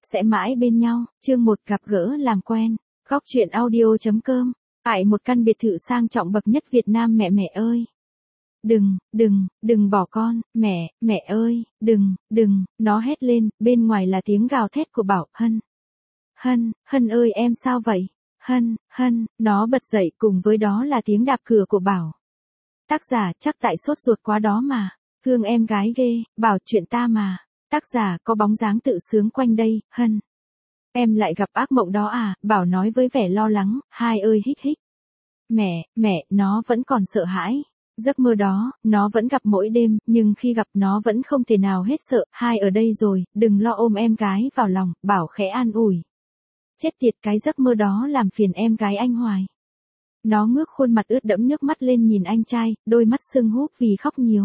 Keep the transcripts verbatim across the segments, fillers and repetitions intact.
sẽ mãi bên nhau. Chương một gặp gỡ làm quen. Góc truyện audio chấm com. Tại một căn biệt thự sang trọng bậc nhất Việt Nam. Mẹ mẹ ơi. Đừng, đừng, đừng bỏ con, mẹ, mẹ ơi, đừng, đừng, nó hét lên, bên ngoài là tiếng gào thét của Bảo. Hân. Hân, Hân ơi em sao vậy? Hân, Hân, nó bật dậy cùng với đó là tiếng đạp cửa của Bảo. Tác giả chắc tại sốt ruột quá đó mà. Thương em gái ghê, Bảo chuyện ta mà. Tác giả có bóng dáng tự sướng quanh đây. Hân. Em lại gặp ác mộng đó à? Bảo nói với vẻ lo lắng. Hai ơi hích hích. Mẹ, mẹ, nó vẫn còn sợ hãi. Giấc mơ đó, nó vẫn gặp mỗi đêm, nhưng khi gặp nó vẫn không thể nào hết sợ. Hai ở đây rồi, đừng lo ôm em gái vào lòng, Bảo khẽ an ủi. Chết tiệt cái giấc mơ đó làm phiền em gái anh hoài. Nó ngước khuôn mặt ướt đẫm nước mắt lên nhìn anh trai, đôi mắt sưng húp vì khóc nhiều.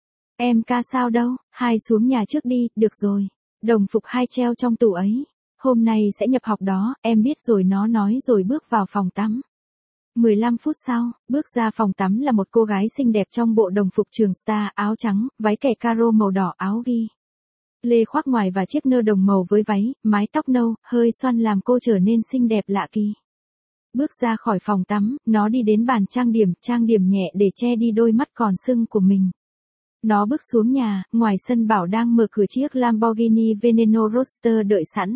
Em ca sao đâu, Hai xuống nhà trước đi, được rồi. Đồng phục Hai treo trong tủ ấy. Hôm nay sẽ nhập học đó, em biết rồi nó nói rồi bước vào phòng tắm. mười lăm phút sau, bước ra phòng tắm là một cô gái xinh đẹp trong bộ đồng phục trường Star, áo trắng, váy kẻ caro màu đỏ, áo ghi lê khoác ngoài và chiếc nơ đồng màu với váy, mái tóc nâu, hơi xoăn làm cô trở nên xinh đẹp lạ kỳ. Bước ra khỏi phòng tắm, nó đi đến bàn trang điểm, trang điểm nhẹ để che đi đôi mắt còn sưng của mình. Nó bước xuống nhà, ngoài sân Bảo đang mở cửa chiếc Lamborghini Veneno Roadster đợi sẵn.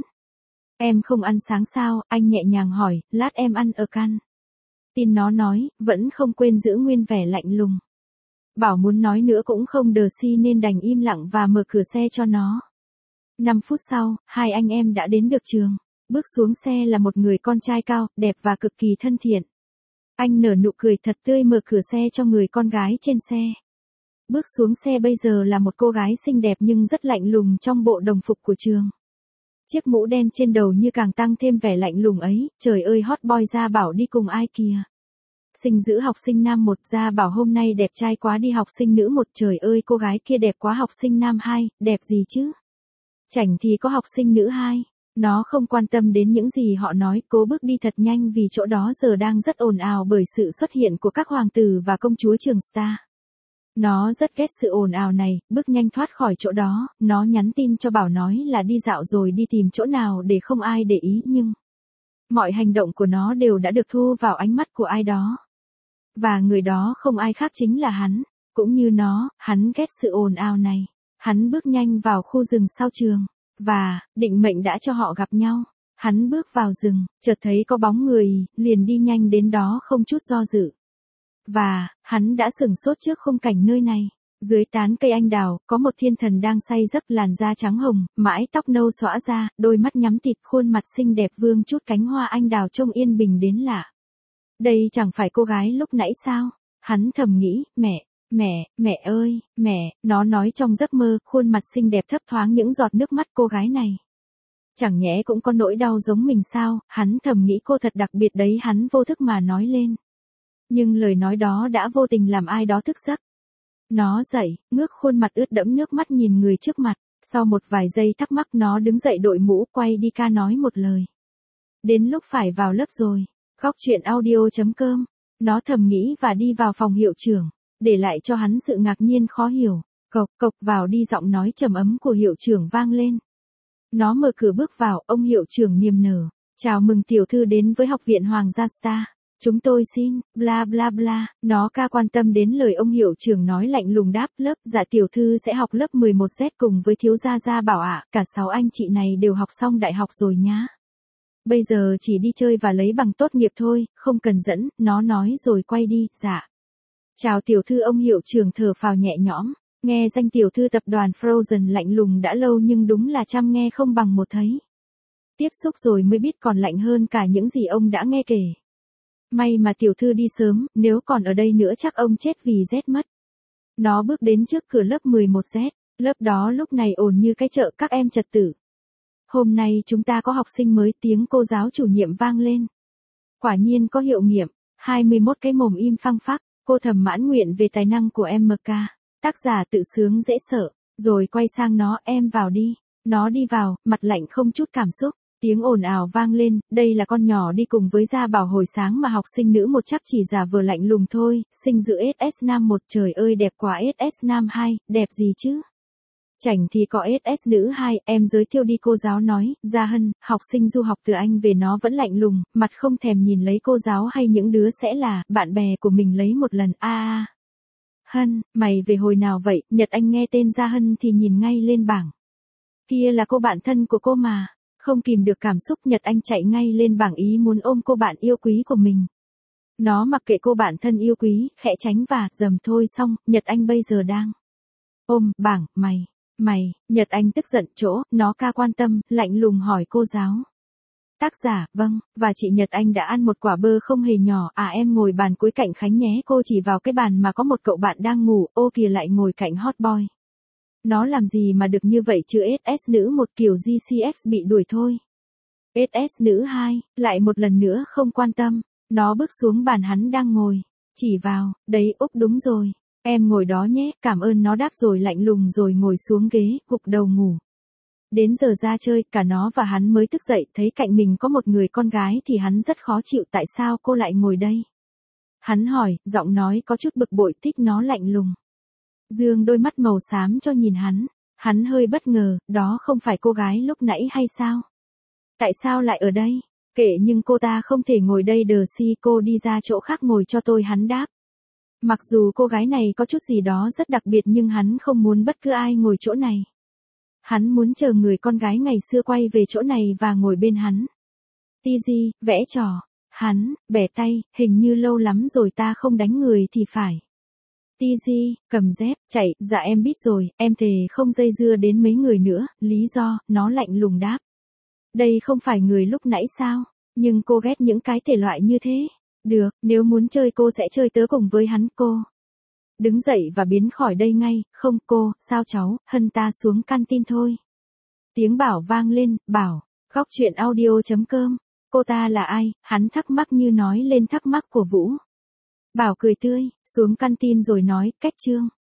Em không ăn sáng sao? Anh nhẹ nhàng hỏi, lát em ăn ở căn. Tin nó nói, vẫn không quên giữ nguyên vẻ lạnh lùng. Bảo muốn nói nữa cũng không đờ si nên đành im lặng và mở cửa xe cho nó. năm phút sau, hai anh em đã đến được trường. Bước xuống xe là một người con trai cao, đẹp và cực kỳ thân thiện. Anh nở nụ cười thật tươi mở cửa xe cho người con gái trên xe. Bước xuống xe bây giờ là một cô gái xinh đẹp nhưng rất lạnh lùng trong bộ đồng phục của trường. Chiếc mũ đen trên đầu như càng tăng thêm vẻ lạnh lùng ấy. Trời ơi hot boy Gia Bảo đi cùng ai kìa? Sinh giữ học sinh nam một. Gia Bảo hôm nay đẹp trai quá đi học sinh nữ một. Trời ơi cô gái kia đẹp quá học sinh nam hai. Đẹp gì chứ? Chảnh thì có học sinh nữ hai. Nó không quan tâm đến những gì họ nói, cố bước đi thật nhanh vì chỗ đó giờ đang rất ồn ào bởi sự xuất hiện của các hoàng tử và công chúa trường Star. Nó rất ghét sự ồn ào này, bước nhanh thoát khỏi chỗ đó, nó nhắn tin cho Bảo nói là đi dạo rồi đi tìm chỗ nào để không ai để ý nhưng mọi hành động của nó đều đã được thu vào ánh mắt của ai đó. Và người đó không ai khác chính là hắn, cũng như nó, hắn ghét sự ồn ào này. Hắn bước nhanh vào khu rừng sau trường, và, định mệnh đã cho họ gặp nhau. Hắn bước vào rừng, chợt thấy có bóng người, liền đi nhanh đến đó không chút do dự. Và, hắn đã sửng sốt trước khung cảnh nơi này. Dưới tán cây anh đào, có một thiên thần đang say giấc làn da trắng hồng, mái tóc nâu xõa ra, đôi mắt nhắm tịt khuôn mặt xinh đẹp vương chút cánh hoa anh đào trông yên bình đến lạ. Đây chẳng phải cô gái lúc nãy sao? Hắn thầm nghĩ, mẹ, mẹ, mẹ ơi, mẹ, nó nói trong giấc mơ, khuôn mặt xinh đẹp thấp thoáng những giọt nước mắt cô gái này. Chẳng nhẽ cũng có nỗi đau giống mình sao? Hắn thầm nghĩ cô thật đặc biệt đấy, hắn vô thức mà nói lên. Nhưng lời nói đó đã vô tình làm ai đó thức giấc. Nó dậy, ngước khuôn mặt ướt đẫm nước mắt nhìn người trước mặt. Sau một vài giây thắc mắc nó đứng dậy đội mũ quay đi ca nói một lời. Đến lúc phải vào lớp rồi. Góc truyện audio chấm com. Nó thầm nghĩ và đi vào phòng hiệu trưởng. Để lại cho hắn sự ngạc nhiên khó hiểu. Cộc cộc vào đi, giọng nói trầm ấm của hiệu trưởng vang lên. Nó mở cửa bước vào, ông hiệu trưởng niềm nở. Chào mừng tiểu thư đến với học viện Hoàng gia Star. Chúng tôi xin, bla bla bla, nó ca quan tâm đến lời ông hiệu trưởng nói lạnh lùng đáp lớp, dạ tiểu thư sẽ học lớp mười một Z cùng với thiếu gia Gia Bảo ạ, cả sáu anh chị này đều học xong đại học rồi nhá. Bây giờ chỉ đi chơi và lấy bằng tốt nghiệp thôi, không cần dẫn, nó nói rồi quay đi, dạ. Chào tiểu thư, ông hiệu trưởng thở phào nhẹ nhõm, nghe danh tiểu thư tập đoàn Frozen lạnh lùng đã lâu nhưng đúng là trăm nghe không bằng một thấy. Tiếp xúc rồi mới biết còn lạnh hơn cả những gì ông đã nghe kể. May mà tiểu thư đi sớm, nếu còn ở đây nữa chắc ông chết vì rét mất. Nó bước đến trước cửa lớp mười một Z, lớp đó lúc này ồn như cái chợ các em trật tự. Hôm nay chúng ta có học sinh mới, tiếng cô giáo chủ nhiệm vang lên. Quả nhiên có hiệu nghiệm, hai mươi mốt cái mồm im phăng phắc, cô thầm mãn nguyện về tài năng của em ca. Tác giả tự sướng dễ sợ, rồi quay sang nó, em vào đi. Nó đi vào, mặt lạnh không chút cảm xúc. Tiếng ồn ào vang lên, đây là con nhỏ đi cùng với Gia Bảo hồi sáng mà học sinh nữ một chắc chỉ giả vờ lạnh lùng thôi, sinh dự ét ét nam một, trời ơi đẹp quá ét ét nam hai, đẹp gì chứ? Chảnh thì có ét ét nữ hai, em giới thiệu đi cô giáo nói, Gia Hân, học sinh du học từ Anh về nó vẫn lạnh lùng, mặt không thèm nhìn lấy cô giáo hay những đứa sẽ là, bạn bè của mình lấy một lần, a a. Hân, mày về hồi nào vậy, Nhật Anh nghe tên Gia Hân thì nhìn ngay lên bảng. Kia là cô bạn thân của cô mà, không kìm được cảm xúc Nhật Anh chạy ngay lên bảng ý muốn ôm cô bạn yêu quý của mình. Nó mặc kệ cô bạn thân yêu quý, khẽ tránh và dầm thôi xong, Nhật Anh bây giờ đang ôm bảng, mày. Mày, Nhật Anh tức giận chỗ, nó ca quan tâm, lạnh lùng hỏi cô giáo. Tác giả, vâng, và chị Nhật Anh đã ăn một quả bơ không hề nhỏ, à em ngồi bàn cuối cạnh Khánh nhé, cô chỉ vào cái bàn mà có một cậu bạn đang ngủ, ô kìa lại ngồi cạnh hot boy. Nó làm gì mà được như vậy chứ ét ét nữ một kiểu giê xê ích bị đuổi thôi. ét ét nữ hai, lại một lần nữa không quan tâm, nó bước xuống bàn hắn đang ngồi, chỉ vào, đấy Úc đúng rồi. Em ngồi đó nhé, cảm ơn nó đáp rồi lạnh lùng rồi ngồi xuống ghế, gục đầu ngủ. Đến giờ ra chơi, cả nó và hắn mới thức dậy, thấy cạnh mình có một người con gái thì hắn rất khó chịu tại sao cô lại ngồi đây. Hắn hỏi, giọng nói có chút bực bội thích nó lạnh lùng. Dương đôi mắt màu xám cho nhìn hắn, hắn hơi bất ngờ, đó không phải cô gái lúc nãy hay sao? Tại sao lại ở đây? Kệ nhưng cô ta không thể ngồi đây đờ si cô đi ra chỗ khác ngồi cho tôi hắn đáp. Mặc dù cô gái này có chút gì đó rất đặc biệt nhưng hắn không muốn bất cứ ai ngồi chỗ này. Hắn muốn chờ người con gái ngày xưa quay về chỗ này và ngồi bên hắn. Tizi, vẽ trò. Hắn, bẻ tay, hình như lâu lắm rồi ta không đánh người thì phải. Tizi, cầm dép, chạy, dạ em biết rồi, em thề không dây dưa đến mấy người nữa, lý do, nó lạnh lùng đáp. Đây không phải người lúc nãy sao, nhưng cô ghét những cái thể loại như thế. Được, nếu muốn chơi cô sẽ chơi tớ cùng với hắn cô. Đứng dậy và biến khỏi đây ngay, không cô, sao cháu, Hân ta xuống canteen thôi. Tiếng Bảo vang lên, Bảo, góc chuyện audio chấm com, cô ta là ai, hắn thắc mắc như nói lên thắc mắc của Vũ. Bảo cười tươi, xuống canteen rồi nói, cách chương.